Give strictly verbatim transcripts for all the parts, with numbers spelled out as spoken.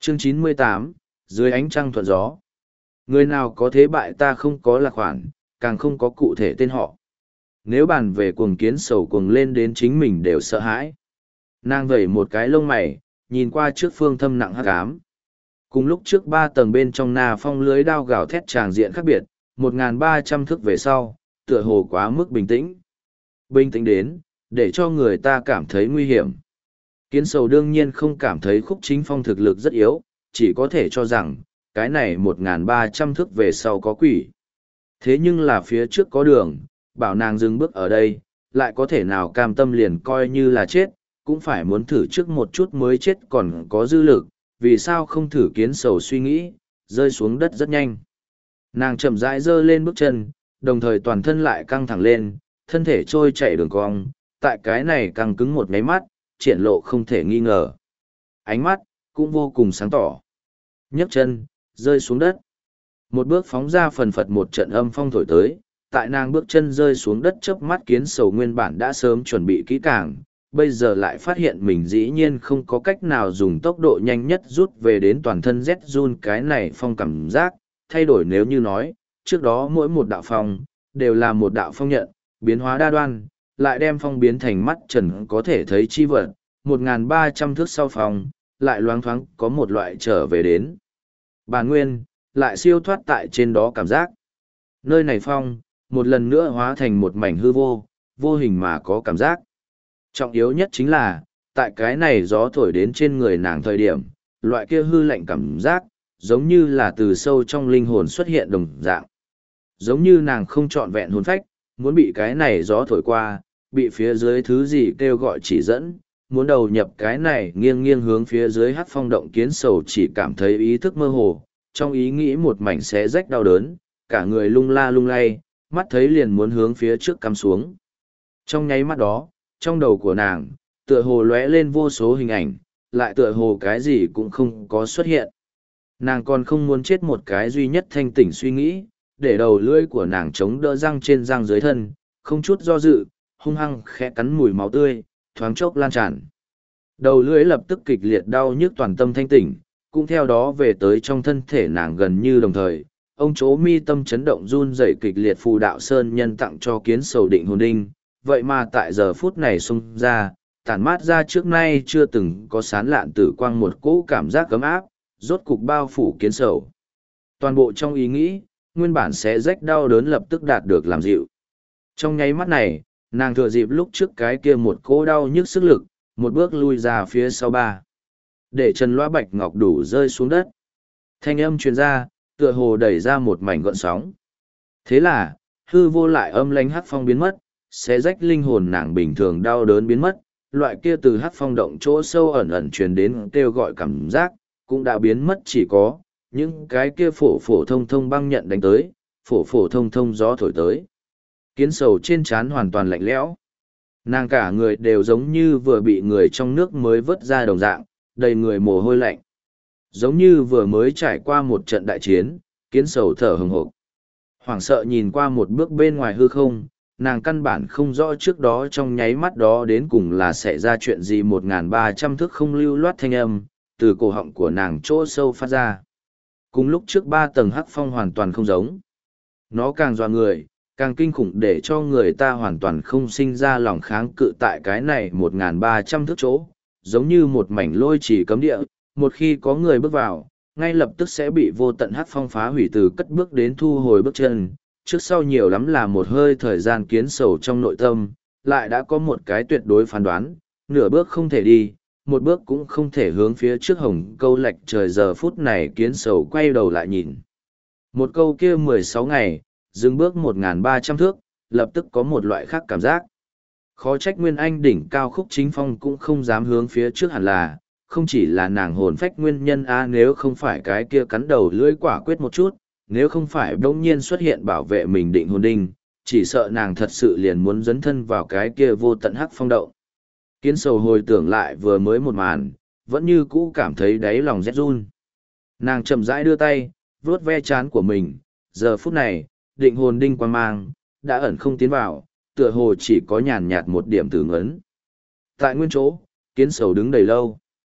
Chương chín mươi tám, dưới ánh trăng thuận gió. Người nào có thế bại ta không có là khoản, càng không có cụ thể tên họ. Nếu bàn về cuồng kiến sầu cuồng lên đến chính mình đều sợ hãi. Nàng vẩy một cái lông mày, nhìn qua trước phương thâm nặng hắc ám. Cùng lúc trước ba tầng bên trong Na Phong lưới đao gào thét tràng diện khác biệt, một nghìn ba trăm thước về sau, tựa hồ quá mức bình tĩnh. Bình tĩnh đến, để cho người ta cảm thấy nguy hiểm. Kiến sầu đương nhiên không cảm thấy Khúc Chính Phong thực lực rất yếu, chỉ có thể cho rằng, cái này một nghìn ba trăm thước về sau có quỷ. Thế nhưng là phía trước có đường, bảo nàng dừng bước ở đây, lại có thể nào cam tâm liền coi như là chết, cũng phải muốn thử trước một chút mới chết còn có dư lực, vì sao không thử kiến sầu suy nghĩ, rơi xuống đất rất nhanh. Nàng chậm rãi giơ lên bước chân, đồng thời toàn thân lại căng thẳng lên, thân thể trôi chạy đường cong, tại cái này căng cứng một nháy mắt, triển lộ không thể nghi ngờ. Ánh mắt, cũng vô cùng sáng tỏ. Nhấc chân, rơi xuống đất. Một bước phóng ra phần phật một trận âm phong thổi tới, tại nàng bước chân rơi xuống đất chớp mắt kiến sầu nguyên bản đã sớm chuẩn bị kỹ càng, bây giờ lại phát hiện mình dĩ nhiên không có cách nào dùng tốc độ nhanh nhất rút về đến toàn thân rét run cái này phong cảm giác, thay đổi nếu như nói, trước đó mỗi một đạo phong, đều là một đạo phong nhận, biến hóa đa đoan, lại đem phong biến thành mắt trần có thể thấy chi vật, một nghìn ba trăm thước sau phong, lại loáng thoáng có một loại trở về đến. Bản nguyên, lại siêu thoát tại trên đó cảm giác. Nơi này phong, một lần nữa hóa thành một mảnh hư vô, vô hình mà có cảm giác. Trọng yếu nhất chính là, tại cái này gió thổi đến trên người nàng thời điểm, loại kia hư lạnh cảm giác, giống như là từ sâu trong linh hồn xuất hiện đồng dạng. Giống như nàng không trọn vẹn hồn phách, muốn bị cái này gió thổi qua, bị phía dưới thứ gì kêu gọi chỉ dẫn, muốn đầu nhập cái này nghiêng nghiêng hướng phía dưới hát phong động kiến sầu chỉ cảm thấy ý thức mơ hồ, trong ý nghĩ một mảnh xé rách đau đớn, cả người lung la lung lay, mắt thấy liền muốn hướng phía trước cắm xuống. Trong nháy mắt đó, trong đầu của nàng, tựa hồ lóe lên vô số hình ảnh, lại tựa hồ cái gì cũng không có xuất hiện. Nàng còn không muốn chết một cái duy nhất thanh tỉnh suy nghĩ, để đầu lưỡi của nàng chống đỡ răng trên răng dưới thân, không chút do dự, hung hăng khẽ cắn mùi máu tươi, thoáng chốc lan tràn. Đầu lưỡi lập tức kịch liệt đau nhức toàn tâm thanh tỉnh, cũng theo đó về tới trong thân thể nàng gần như đồng thời. Ông chỗ mi tâm chấn động run rẩy kịch liệt phù đạo sơn nhân tặng cho kiến sầu định hồn đinh, vậy mà tại giờ phút này xông ra, tản mát ra trước nay chưa từng có sán lạn tử quang một cỗ cảm giác cấm áp, rốt cục bao phủ kiến sầu. Toàn bộ trong ý nghĩ, nguyên bản sẽ rách đau đớn lập tức đạt được làm dịu. Trong nháy mắt này, nàng thừa dịp lúc trước cái kia một cỗ đau nhức sức lực, một bước lui ra phía sau ba. Để chân loa bạch ngọc đủ rơi xuống đất. Thanh âm truyền ra, tựa hồ đẩy ra một mảnh gợn sóng. Thế là, hư vô lại âm lánh hắc phong biến mất, sẽ rách linh hồn nàng bình thường đau đớn biến mất, loại kia từ hắc phong động chỗ sâu ẩn ẩn truyền đến kêu gọi cảm giác, cũng đã biến mất chỉ có, những cái kia phổ phổ thông thông băng nhận đánh tới, phổ phổ thông thông gió thổi tới. Kiến sầu trên trán hoàn toàn lạnh lẽo. Nàng cả người đều giống như vừa bị người trong nước mới vớt ra đồng dạng, đầy người mồ hôi lạnh. Giống như vừa mới trải qua một trận đại chiến, kiến sầu thở hừng hộp. Hoảng sợ nhìn qua một bước bên ngoài hư không, nàng căn bản không rõ trước đó trong nháy mắt đó đến cùng là xảy ra chuyện gì một nghìn ba trăm thước không lưu loát thanh âm, từ cổ họng của nàng chỗ sâu phát ra. Cùng lúc trước ba tầng hắc phong hoàn toàn không giống. Nó càng dọa người, càng kinh khủng để cho người ta hoàn toàn không sinh ra lòng kháng cự tại cái này một nghìn ba trăm thước chỗ, giống như một mảnh lôi chỉ cấm địa, một khi có người bước vào, ngay lập tức sẽ bị vô tận hắc phong phá hủy từ cất bước đến thu hồi bước chân, trước sau nhiều lắm là một hơi thời gian kiến sầu trong nội tâm, lại đã có một cái tuyệt đối phán đoán, nửa bước không thể đi, một bước cũng không thể hướng phía trước hồng câu lệch trời giờ phút này kiến sầu quay đầu lại nhìn. Một câu kia mười sáu ngày, dừng bước một nghìn ba trăm thước, lập tức có một loại khác cảm giác. Khó trách Nguyên Anh đỉnh cao Khúc Chính Phong cũng không dám hướng phía trước hẳn là, không chỉ là nàng hồn phách nguyên nhân a nếu không phải cái kia cắn đầu lưỡi quả quyết một chút, nếu không phải bỗng nhiên xuất hiện bảo vệ mình định hồn đinh, chỉ sợ nàng thật sự liền muốn dấn thân vào cái kia vô tận hắc phong động. Kiến sầu hồi tưởng lại vừa mới một màn, vẫn như cũ cảm thấy đáy lòng rét run. Nàng chậm rãi đưa tay, vuốt ve trán của mình, giờ phút này, định hồn đinh quan mang, đã ẩn không tiến vào, tựa hồ chỉ có nhàn nhạt một điểm tử ngấn. Tại nguyên chỗ, kiến sầu đứng đầy lâu.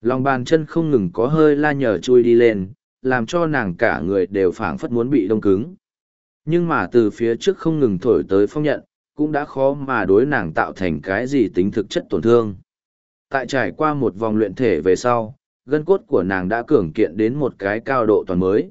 Lòng bàn chân không ngừng có hơi la nhờ chui đi lên, làm cho nàng cả người đều phảng phất muốn bị đông cứng. Nhưng mà từ phía trước không ngừng thổi tới phong nhận, cũng đã khó mà đối nàng tạo thành cái gì tính thực chất tổn thương. Tại trải qua một vòng luyện thể về sau, gân cốt của nàng đã cường kiện đến một cái cao độ toàn mới.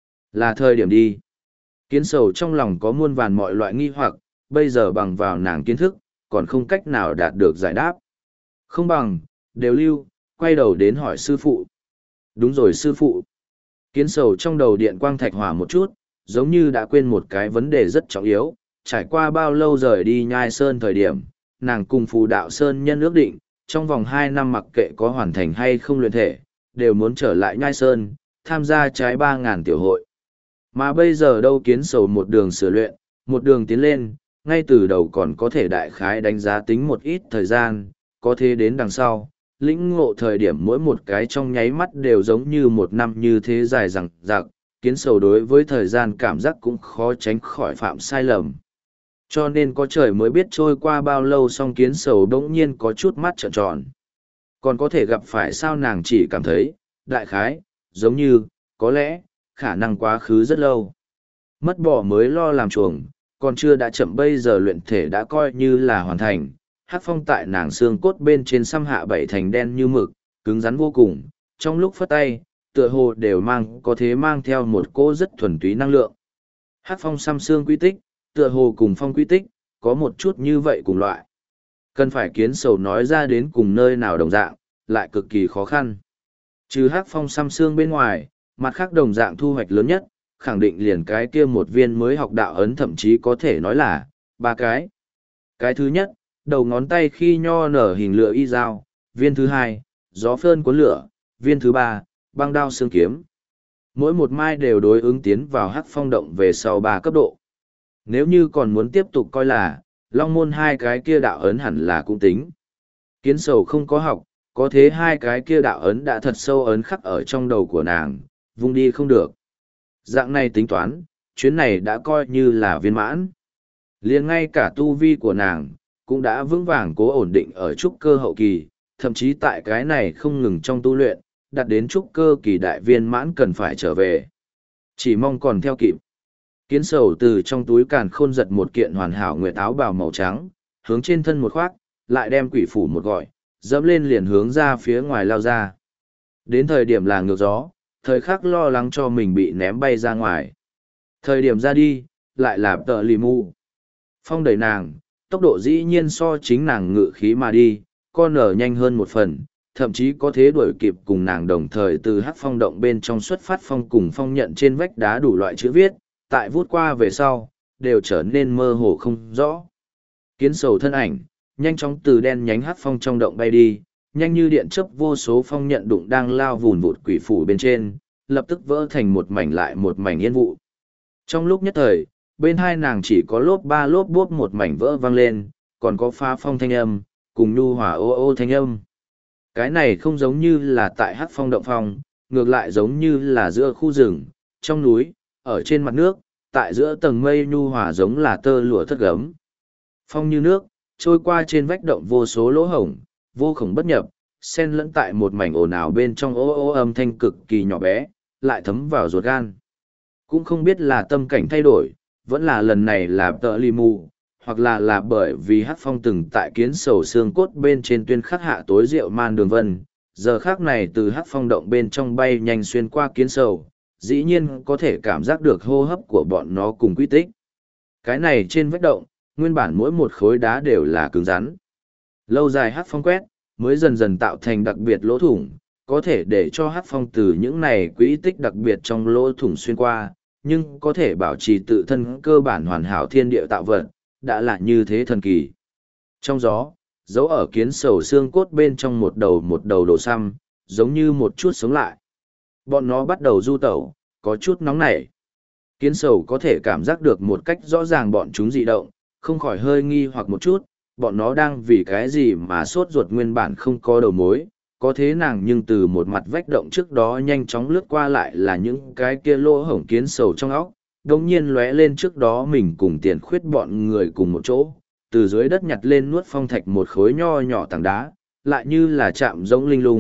Là thời điểm đi. Kiến sầu trong lòng có muôn vàn mọi loại nghi hoặc, bây giờ bằng vào nàng kiến thức, còn không cách nào đạt được giải đáp. Không bằng, đều lưu, quay đầu đến hỏi sư phụ. Đúng rồi sư phụ. Kiến sầu trong đầu điện quang thạch hỏa một chút, giống như đã quên một cái vấn đề rất trọng yếu. Trải qua bao lâu rời đi Nhai Sơn thời điểm, nàng cùng Phù Đạo Sơn nhân ước định, trong vòng hai năm mặc kệ có hoàn thành hay không luyện thể, đều muốn trở lại Nhai Sơn, tham gia trái ba ngàn tiểu hội. Mà bây giờ đâu kiến sầu một đường sửa luyện, một đường tiến lên, ngay từ đầu còn có thể đại khái đánh giá tính một ít thời gian, có thế đến đằng sau, lĩnh ngộ thời điểm mỗi một cái trong nháy mắt đều giống như một năm như thế dài dằng dặc, kiến sầu đối với thời gian cảm giác cũng khó tránh khỏi phạm sai lầm. Cho nên có trời mới biết trôi qua bao lâu song kiến sầu đống nhiên có chút mắt trợn tròn. Còn có thể gặp phải sao nàng chỉ cảm thấy, đại khái, giống như, có lẽ, khả năng quá khứ rất lâu. Mất bỏ mới lo làm chuồng, còn chưa đã chậm bây giờ luyện thể đã coi như là hoàn thành. Hắc phong tại nàng xương cốt bên trên xăm hạ bảy thành đen như mực, cứng rắn vô cùng, trong lúc phất tay, tựa hồ đều mang có thế mang theo một cỗ rất thuần túy năng lượng. Hắc phong xăm xương quy tích, tựa hồ cùng phong quy tích, có một chút như vậy cùng loại. Cần phải kiến sầu nói ra đến cùng nơi nào đồng dạng, lại cực kỳ khó khăn. Trừ hắc phong xăm xương bên ngoài, mặt khác đồng dạng thu hoạch lớn nhất, khẳng định liền cái kia một viên mới học đạo ấn thậm chí có thể nói là, ba cái. Cái thứ nhất, đầu ngón tay khi nho nở hình lửa y dao, viên thứ hai, gió phơn cuốn lửa, viên thứ ba, băng đao xương kiếm. Mỗi một mai đều đối ứng tiến vào hắc phong động về sau ba cấp độ. Nếu như còn muốn tiếp tục coi là, long môn hai cái kia đạo ấn hẳn là cũng tính. Kiến sầu không có học, có thế hai cái kia đạo ấn đã thật sâu ấn khắc ở trong đầu của nàng, vung đi không được. Dạng này tính toán, chuyến này đã coi như là viên mãn. Liền ngay cả tu vi của nàng, cũng đã vững vàng cố ổn định ở trúc cơ hậu kỳ, thậm chí tại cái này không ngừng trong tu luyện, đạt đến trúc cơ kỳ đại viên mãn cần phải trở về. Chỉ mong còn theo kịp. Kiến sầu từ trong túi càn khôn giật một kiện hoàn hảo nguyệt áo bào màu trắng, hướng trên thân một khoác, lại đem quỷ phủ một gọi, dẫm lên liền hướng ra phía ngoài lao ra. Đến thời điểm là ngược gió, thời khắc lo lắng cho mình bị ném bay ra ngoài. Thời điểm ra đi, lại là tợ lì mù. Phong đẩy nàng, tốc độ dĩ nhiên so chính nàng ngự khí mà đi, con nở nhanh hơn một phần, thậm chí có thế đuổi kịp cùng nàng đồng thời từ hắc phong động bên trong xuất phát phong cùng phong nhận trên vách đá đủ loại chữ viết, tại vút qua về sau, đều trở nên mơ hồ không rõ. Kiến sầu thân ảnh, nhanh chóng từ đen nhánh hắc phong trong động bay đi, nhanh như điện chớp vô số phong nhận đụng đang lao vùn vụt quỷ phủ bên trên, lập tức vỡ thành một mảnh lại một mảnh yên vụ. Trong lúc nhất thời, bên hai nàng chỉ có lốp ba lốp bốp một mảnh vỡ vang lên, còn có phá phong thanh âm, cùng nhu hòa ô ô thanh âm. Cái này không giống như là tại hắc phong động phong, ngược lại giống như là giữa khu rừng, trong núi, ở trên mặt nước, tại giữa tầng mây nhu hòa giống là tơ lụa thất gấm. Phong như nước, trôi qua trên vách động vô số lỗ hổng, vô khổng bất nhập, xen lẫn tại một mảnh ồn ào bên trong ô ô âm thanh cực kỳ nhỏ bé, lại thấm vào ruột gan. Cũng không biết là tâm cảnh thay đổi, vẫn là lần này là tợ lì mù, hoặc là là bởi vì hắc phong từng tại kiến sầu xương cốt bên trên tuyên khắc hạ tối rượu man đường vân, giờ khác này từ hắc phong động bên trong bay nhanh xuyên qua kiến sầu, dĩ nhiên có thể cảm giác được hô hấp của bọn nó cùng quy tích. Cái này trên vách động, nguyên bản mỗi một khối đá đều là cứng rắn. Lâu dài hắc phong quét, mới dần dần tạo thành đặc biệt lỗ thủng, có thể để cho hắc phong từ những này quỹ tích đặc biệt trong lỗ thủng xuyên qua, nhưng có thể bảo trì tự thân cơ bản hoàn hảo thiên địa tạo vật, đã là như thế thần kỳ. Trong gió, dấu ở kiến sầu xương cốt bên trong một đầu một đầu đồ xăm, giống như một chút sống lại. Bọn nó bắt đầu du tẩu, có chút nóng nảy. Kiến sầu có thể cảm giác được một cách rõ ràng bọn chúng dị động, không khỏi hơi nghi hoặc một chút, bọn nó đang vì cái gì mà sốt ruột nguyên bản không có đầu mối, có thế nàng nhưng từ một mặt vách động trước đó nhanh chóng lướt qua lại là những cái kia lỗ hổng kiến sầu trong óc, đồng nhiên lóe lên trước đó mình cùng tiền khuyết bọn người cùng một chỗ, từ dưới đất nhặt lên nuốt phong thạch một khối nho nhỏ tảng đá, lại như là chạm giống linh lung,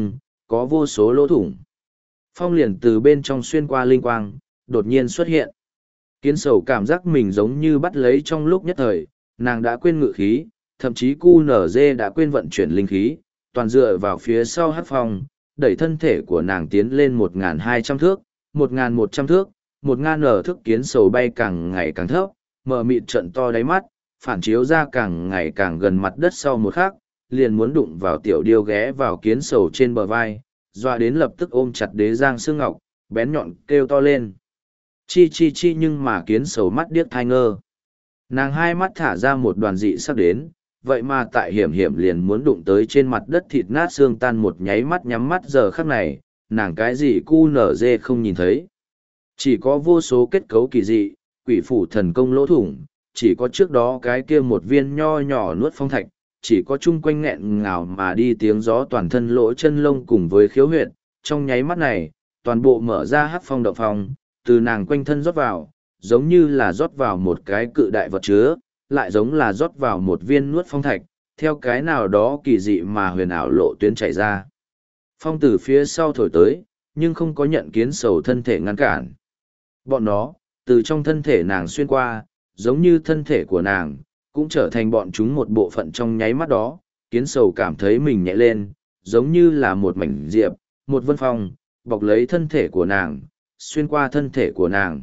có vô số lỗ thủng. Phong liền từ bên trong xuyên qua linh quang, đột nhiên xuất hiện. Kiến sầu cảm giác mình giống như bắt lấy trong lúc nhất thời, nàng đã quên ngự khí, thậm chí cu nở dê đã quên vận chuyển linh khí, toàn dựa vào phía sau hát phong, đẩy thân thể của nàng tiến lên một nghìn hai trăm thước, một nghìn một trăm thước, một ngàn ở thước. Kiến sầu bay càng ngày càng thấp, mở mịt trận to đáy mắt, phản chiếu ra càng ngày càng gần mặt đất. Sau một khắc, liền muốn đụng vào tiểu điêu ghé vào kiến sầu trên bờ vai, doa đến lập tức ôm chặt đế giang xương ngọc, bén nhọn kêu to lên. Chi chi chi, nhưng mà kiến sầu mắt điếc thai ngơ. Nàng hai mắt thả ra một đoàn dị sắc đến, vậy mà tại hiểm hiểm liền muốn đụng tới trên mặt đất thịt nát xương tan. Một nháy mắt nhắm mắt giờ khắc này, nàng cái gì cu nở dê không nhìn thấy. Chỉ có vô số kết cấu kỳ dị, quỷ phủ thần công lỗ thủng, chỉ có trước đó cái kia một viên nho nhỏ nuốt phong thạch, chỉ có chung quanh nghẹn ngào mà đi tiếng gió toàn thân lỗ chân lông cùng với khiếu huyệt. Trong nháy mắt này, toàn bộ mở ra hắc phong động phong, từ nàng quanh thân rót vào, giống như là rót vào một cái cự đại vật chứa, lại giống là rót vào một viên nuốt phong thạch, theo cái nào đó kỳ dị mà huyền ảo lộ tuyến chảy ra. Phong từ phía sau thổi tới, nhưng không có nhận kiến sầu thân thể ngăn cản. Bọn nó, từ trong thân thể nàng xuyên qua, giống như thân thể của nàng, cũng trở thành bọn chúng một bộ phận. Trong nháy mắt đó, kiến sầu cảm thấy mình nhẹ lên, giống như là một mảnh diệp, một vân phong, bọc lấy thân thể của nàng, xuyên qua thân thể của nàng.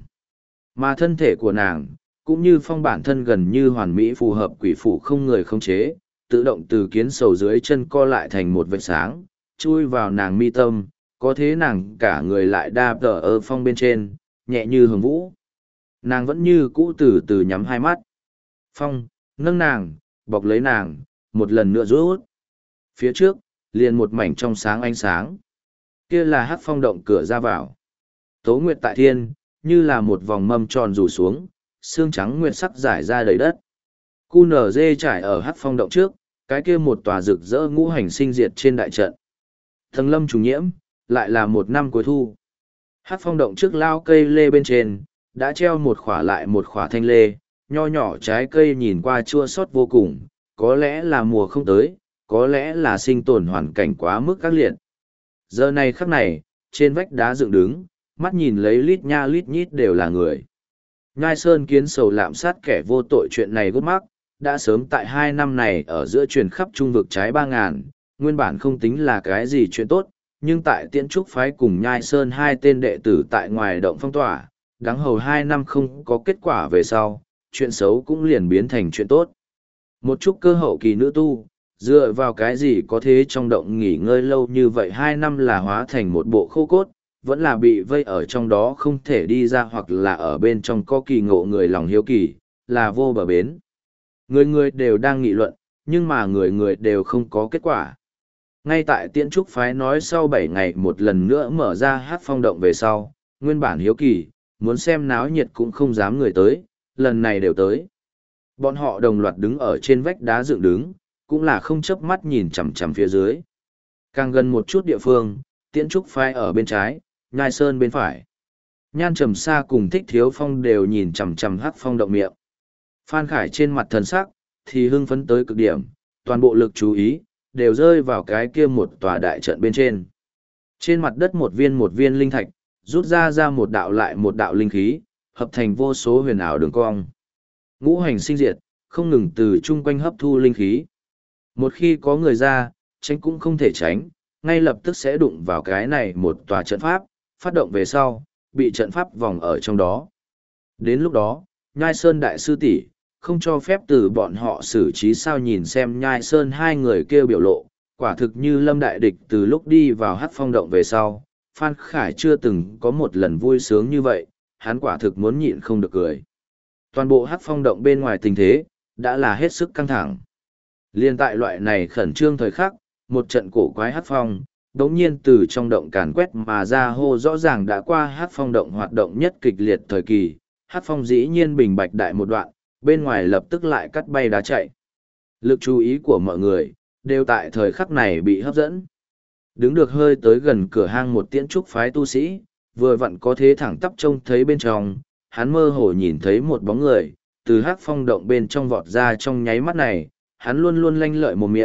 Mà thân thể của nàng, cũng như phong bản thân gần như hoàn mỹ phù hợp quỷ phủ không người khống chế, tự động từ kiến sầu dưới chân co lại thành một vệt sáng, chui vào nàng mi tâm, có thế nàng cả người lại đa tờ ở phong bên trên, nhẹ như hồng vũ. Nàng vẫn như cũ từ từ nhắm hai mắt. Phong, nâng nàng, bọc lấy nàng, một lần nữa rút. Phía trước, liền một mảnh trong sáng ánh sáng. Kia là hắc phong động cửa ra vào. Tố nguyệt tại thiên, như là một vòng mâm tròn rủ xuống, xương trắng nguyệt sắc rải ra đầy đất. Cu nở dê trải ở hắc phong động trước, cái kia một tòa rực rỡ ngũ hành sinh diệt trên đại trận. Thần lâm trùng nhiễm, lại là một năm cuối thu. Hắc phong động trước lao cây lê bên trên, đã treo một khỏa lại một khỏa thanh lê, nho nhỏ trái cây nhìn qua chua xót vô cùng, có lẽ là mùa không tới, có lẽ là sinh tồn hoàn cảnh quá mức ác liệt. Giờ này khắc này, trên vách đá dựng đứng, mắt nhìn lấy lít nha lít nhít đều là người. Nhai Sơn kiến sầu lạm sát kẻ vô tội chuyện này gút mắc, đã sớm tại hai năm này ở giữa truyền khắp trung vực trái ba ngàn, nguyên bản không tính là cái gì chuyện tốt, nhưng tại Tiễn Trúc phái cùng Nhai Sơn hai tên đệ tử tại ngoài động phong tỏa, đáng hầu hai năm không có kết quả về sau, chuyện xấu cũng liền biến thành chuyện tốt. Một chút cơ hậu kỳ nữ tu, dựa vào cái gì có thế trong động nghỉ ngơi lâu như vậy hai năm là hóa thành một bộ khô cốt, vẫn là bị vây ở trong đó không thể đi ra, hoặc là ở bên trong có kỳ ngộ người lòng hiếu kỳ, là vô bờ bến. Người người đều đang nghị luận, nhưng mà người người đều không có kết quả. Ngay tại Tiễn Trúc phái nói sau bảy ngày một lần nữa mở ra hát phong động về sau, nguyên bản hiếu kỳ, muốn xem náo nhiệt cũng không dám người tới, lần này đều tới. Bọn họ đồng loạt đứng ở trên vách đá dựng đứng, cũng là không chớp mắt nhìn chằm chằm phía dưới. Càng gần một chút địa phương, Tiễn Trúc phái ở bên trái, Nhai Sơn bên phải. Nhan Trầm Sa cùng Thích Thiếu Phong đều nhìn chằm chằm hắc phong động miệng. Phan Khải trên mặt thần sắc, thì hưng phấn tới cực điểm, toàn bộ lực chú ý, đều rơi vào cái kia một tòa đại trận bên trên. Trên mặt đất một viên một viên linh thạch, rút ra ra một đạo lại một đạo linh khí, hợp thành vô số huyền ảo đường cong. Ngũ hành sinh diệt, không ngừng từ chung quanh hấp thu linh khí. Một khi có người ra, tránh cũng không thể tránh, ngay lập tức sẽ đụng vào cái này một tòa trận pháp, phát động về sau, bị trận pháp vòng ở trong đó. Đến lúc đó, Nhai Sơn đại sư tỷ không cho phép từ bọn họ xử trí sao. Nhìn xem Nhai Sơn hai người kêu biểu lộ, quả thực như lâm đại địch từ lúc đi vào hát phong động về sau, Phan Khải chưa từng có một lần vui sướng như vậy, hắn quả thực muốn nhịn không được cười. Toàn bộ hát phong động bên ngoài tình thế, đã là hết sức căng thẳng. Liên tại loại này khẩn trương thời khắc, một trận cổ quái hát phong, đống nhiên từ trong động càn quét mà ra hô rõ ràng đã qua hát phong động hoạt động nhất kịch liệt thời kỳ, hát phong dĩ nhiên bình bạch đại một đoạn, bên ngoài lập tức lại cắt bay đá chạy. Lực chú ý của mọi người, đều tại thời khắc này bị hấp dẫn. Đứng được hơi tới gần cửa hang một Tiễn Trúc phái tu sĩ, vừa vặn có thế thẳng tắp trông thấy bên trong, hắn mơ hồ nhìn thấy một bóng người, từ hát phong động bên trong vọt ra. Trong nháy mắt này, hắn luôn luôn lanh lợi một miệng,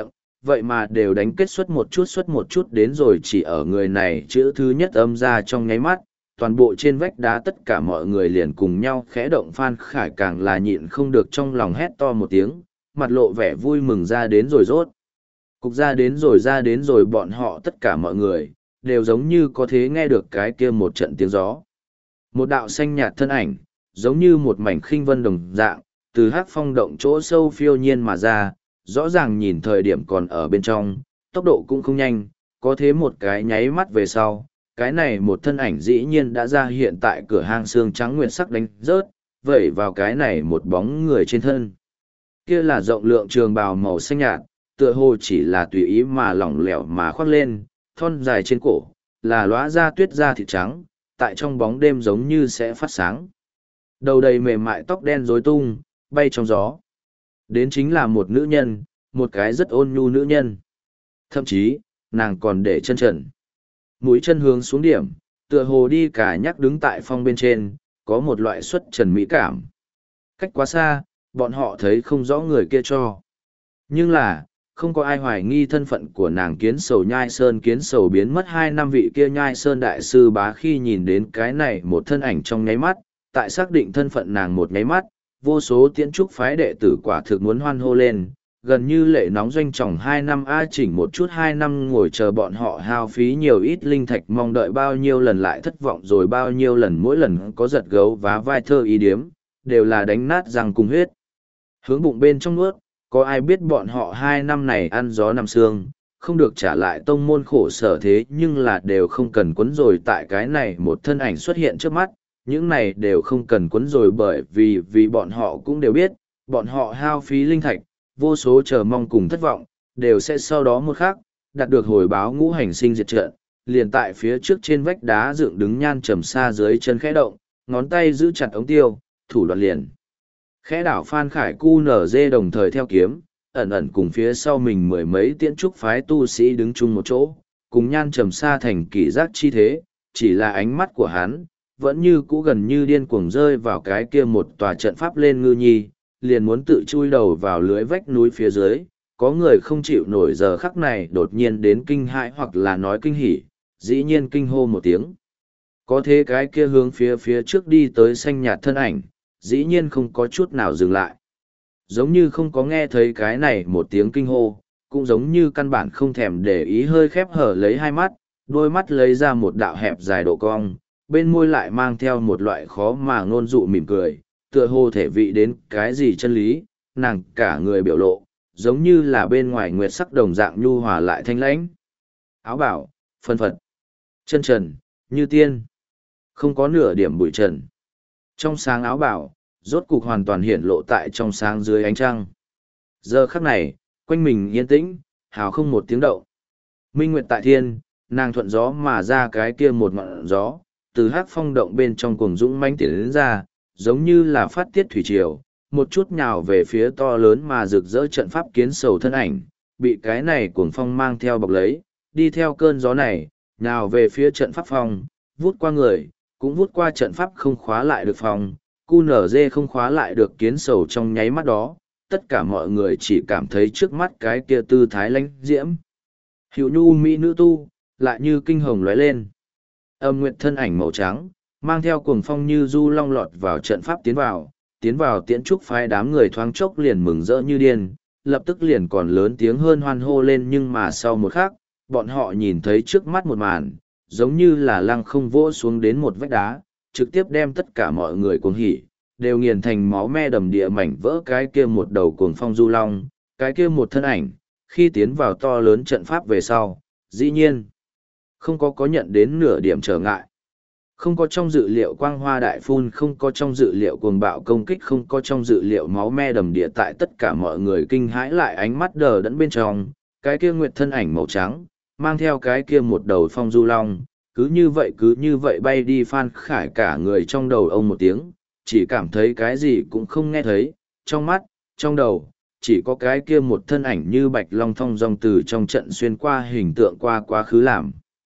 vậy mà đều đánh kết xuất một chút xuất một chút đến rồi chỉ ở người này chữ thứ nhất âm ra trong nháy mắt, toàn bộ trên vách đá tất cả mọi người liền cùng nhau khẽ động. Phan Khải càng là nhịn không được trong lòng hét to một tiếng, mặt lộ vẻ vui mừng ra đến rồi rốt. Cục ra đến rồi ra đến rồi bọn họ tất cả mọi người, đều giống như có thế nghe được cái kia một trận tiếng gió. Một đạo xanh nhạt thân ảnh, giống như một mảnh khinh vân đồng dạng, từ hắc phong động chỗ sâu phiêu nhiên mà ra, rõ ràng nhìn thời điểm còn ở bên trong, tốc độ cũng không nhanh, có thế một cái nháy mắt về sau, cái này một thân ảnh dĩ nhiên đã ra hiện tại cửa hang xương trắng nguyệt sắc đánh rớt, vẩy vào cái này một bóng người trên thân. Kia là rộng lượng trường bào màu xanh nhạt, tựa hồ chỉ là tùy ý mà lỏng lẻo mà khoác lên, thon dài trên cổ, là lóa da tuyết da thịt trắng, tại trong bóng đêm giống như sẽ phát sáng. Đầu đầy mềm mại tóc đen rối tung, bay trong gió. Đến chính là một nữ nhân, một cái rất ôn nhu nữ nhân. Thậm chí, nàng còn để chân trần. Mũi chân hướng xuống điểm, tựa hồ đi cả nhắc đứng tại phong bên trên, có một loại xuất trần mỹ cảm. Cách quá xa, bọn họ thấy không rõ người kia cho. Nhưng là, không có ai hoài nghi thân phận của nàng Kiến Sầu Nhai Sơn. Kiến Sầu biến mất hai năm vị kia Nhai Sơn đại sư bá khi nhìn đến cái này một thân ảnh trong nháy mắt, tại xác định thân phận nàng một nháy mắt, vô số tiễn trúc phái đệ tử quả thực muốn hoan hô lên, gần như lệ nóng doanh tròng hai năm a chỉnh một chút hai năm ngồi chờ bọn họ hao phí nhiều ít linh thạch mong đợi bao nhiêu lần lại thất vọng rồi bao nhiêu lần mỗi lần có giật gấu vá vai thơ ý điếm, đều là đánh nát răng cùng huyết. Hướng bụng bên trong nuốt, có ai biết bọn họ hai năm này ăn gió nằm xương, không được trả lại tông môn khổ sở thế nhưng là đều không cần quấn rồi tại cái này một thân ảnh xuất hiện trước mắt, những này đều không cần quấn rồi bởi vì vì bọn họ cũng đều biết, bọn họ hao phí linh thạch, vô số chờ mong cùng thất vọng, đều sẽ sau đó một khắc, đạt được hồi báo ngũ hành sinh diệt trận, liền tại phía trước trên vách đá dựng đứng Nhan Trầm Sa dưới chân khẽ động, ngón tay giữ chặt ống tiêu, thủ đoạn liền. Khẽ đảo Phan Khải cu nở dê đồng thời theo kiếm, ẩn ẩn cùng phía sau mình mười mấy tiễn trúc phái tu sĩ đứng chung một chỗ, cùng Nhan Trầm Sa thành kỷ giác chi thế, chỉ là ánh mắt của hắn, vẫn như cũ gần như điên cuồng rơi vào cái kia một tòa trận pháp lên ngư nhi, liền muốn tự chui đầu vào lưới vách núi phía dưới. Có người không chịu nổi giờ khắc này đột nhiên đến kinh hãi hoặc là nói kinh hỉ, dĩ nhiên kinh hô một tiếng. Có thế cái kia hướng phía phía trước đi tới xanh nhạt thân ảnh, dĩ nhiên không có chút nào dừng lại. Giống như không có nghe thấy cái này một tiếng kinh hô, cũng giống như căn bản không thèm để ý hơi khép hở lấy hai mắt, đôi mắt lấy ra một đạo hẹp dài độ cong, bên môi lại mang theo một loại khó mà ngôn dụ mỉm cười, tựa hồ thể vị đến cái gì chân lý, nàng cả người biểu lộ, giống như là bên ngoài nguyệt sắc đồng dạng nhu hòa lại thanh lãnh. Áo bảo, phân phật, chân trần, như tiên, không có nửa điểm bụi trần. Trong sáng áo bảo, rốt cục hoàn toàn hiện lộ tại trong sáng dưới ánh trăng. Giờ khắc này, quanh mình yên tĩnh, hào không một tiếng động. Minh nguyệt tại thiên, nàng thuận gió mà ra cái kia một ngọn gió, từ hắc phong động bên trong cuồng dũng mãnh tiến đến ra, giống như là phát tiết thủy triều, một chút nhào về phía to lớn mà rực rỡ trận pháp Kiến Sầu thân ảnh, bị cái này cuồng phong mang theo bọc lấy, đi theo cơn gió này, nhào về phía trận pháp phong, vút qua người, cũng vút qua trận pháp không khóa lại được phòng, cu nở dê không khóa lại được Kiến Sầu trong nháy mắt đó, tất cả mọi người chỉ cảm thấy trước mắt cái kia tư thái lãnh diễm. Hiệu nhu mỹ nữ tu, lại như kinh hồng lóe lên. Âm nguyệt thân ảnh màu trắng, mang theo cuồng phong như du long lọt vào trận pháp tiến vào, tiến vào tiễn trúc phái đám người thoáng chốc liền mừng rỡ như điên, lập tức liền còn lớn tiếng hơn hoan hô lên nhưng mà sau một khắc, bọn họ nhìn thấy trước mắt một màn, giống như là lăng không vỗ xuống đến một vách đá, trực tiếp đem tất cả mọi người cuồng hỉ, đều nghiền thành máu me đầm địa mảnh vỡ cái kia một đầu cuồng phong du long, cái kia một thân ảnh, khi tiến vào to lớn trận pháp về sau, dĩ nhiên, không có có nhận đến nửa điểm trở ngại. Không có trong dự liệu quang hoa đại phun, không có trong dự liệu cuồng bạo công kích, không có trong dự liệu máu me đầm địa tại tất cả mọi người kinh hãi lại ánh mắt đờ đẫn bên trong, cái kia nguyệt thân ảnh màu trắng, mang theo cái kia một đầu phong du long, cứ như vậy cứ như vậy bay đi. Phan Khải cả người trong đầu ông một tiếng, chỉ cảm thấy cái gì cũng không nghe thấy, trong mắt, trong đầu, chỉ có cái kia một thân ảnh như bạch long thong dong từ trong trận xuyên qua hình tượng qua quá khứ làm.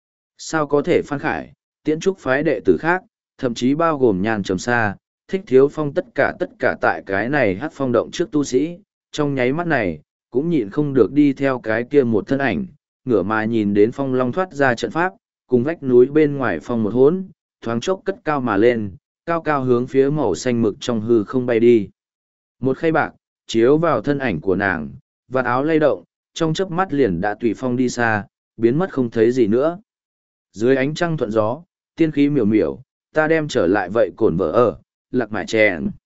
Sao có thể Phan Khải, tiễn trúc phái đệ tử khác, thậm chí bao gồm Nhan Trầm Sa, Thích Thiếu Phong tất cả tất cả tại cái này hát phong động trước tu sĩ, trong nháy mắt này, cũng nhịn không được đi theo cái kia một thân ảnh, ngửa mà nhìn đến phong long thoát ra trận pháp, cùng vách núi bên ngoài phong một hốn, thoáng chốc cất cao mà lên, cao cao hướng phía màu xanh mực trong hư không bay đi. Một khay bạc, chiếu vào thân ảnh của nàng, vạt áo lay động, trong chớp mắt liền đã tùy phong đi xa, biến mất không thấy gì nữa. Dưới ánh trăng thuận gió, tiên khí miểu miểu, ta đem trở lại vậy cổn vợ ở, lạc mải chèn.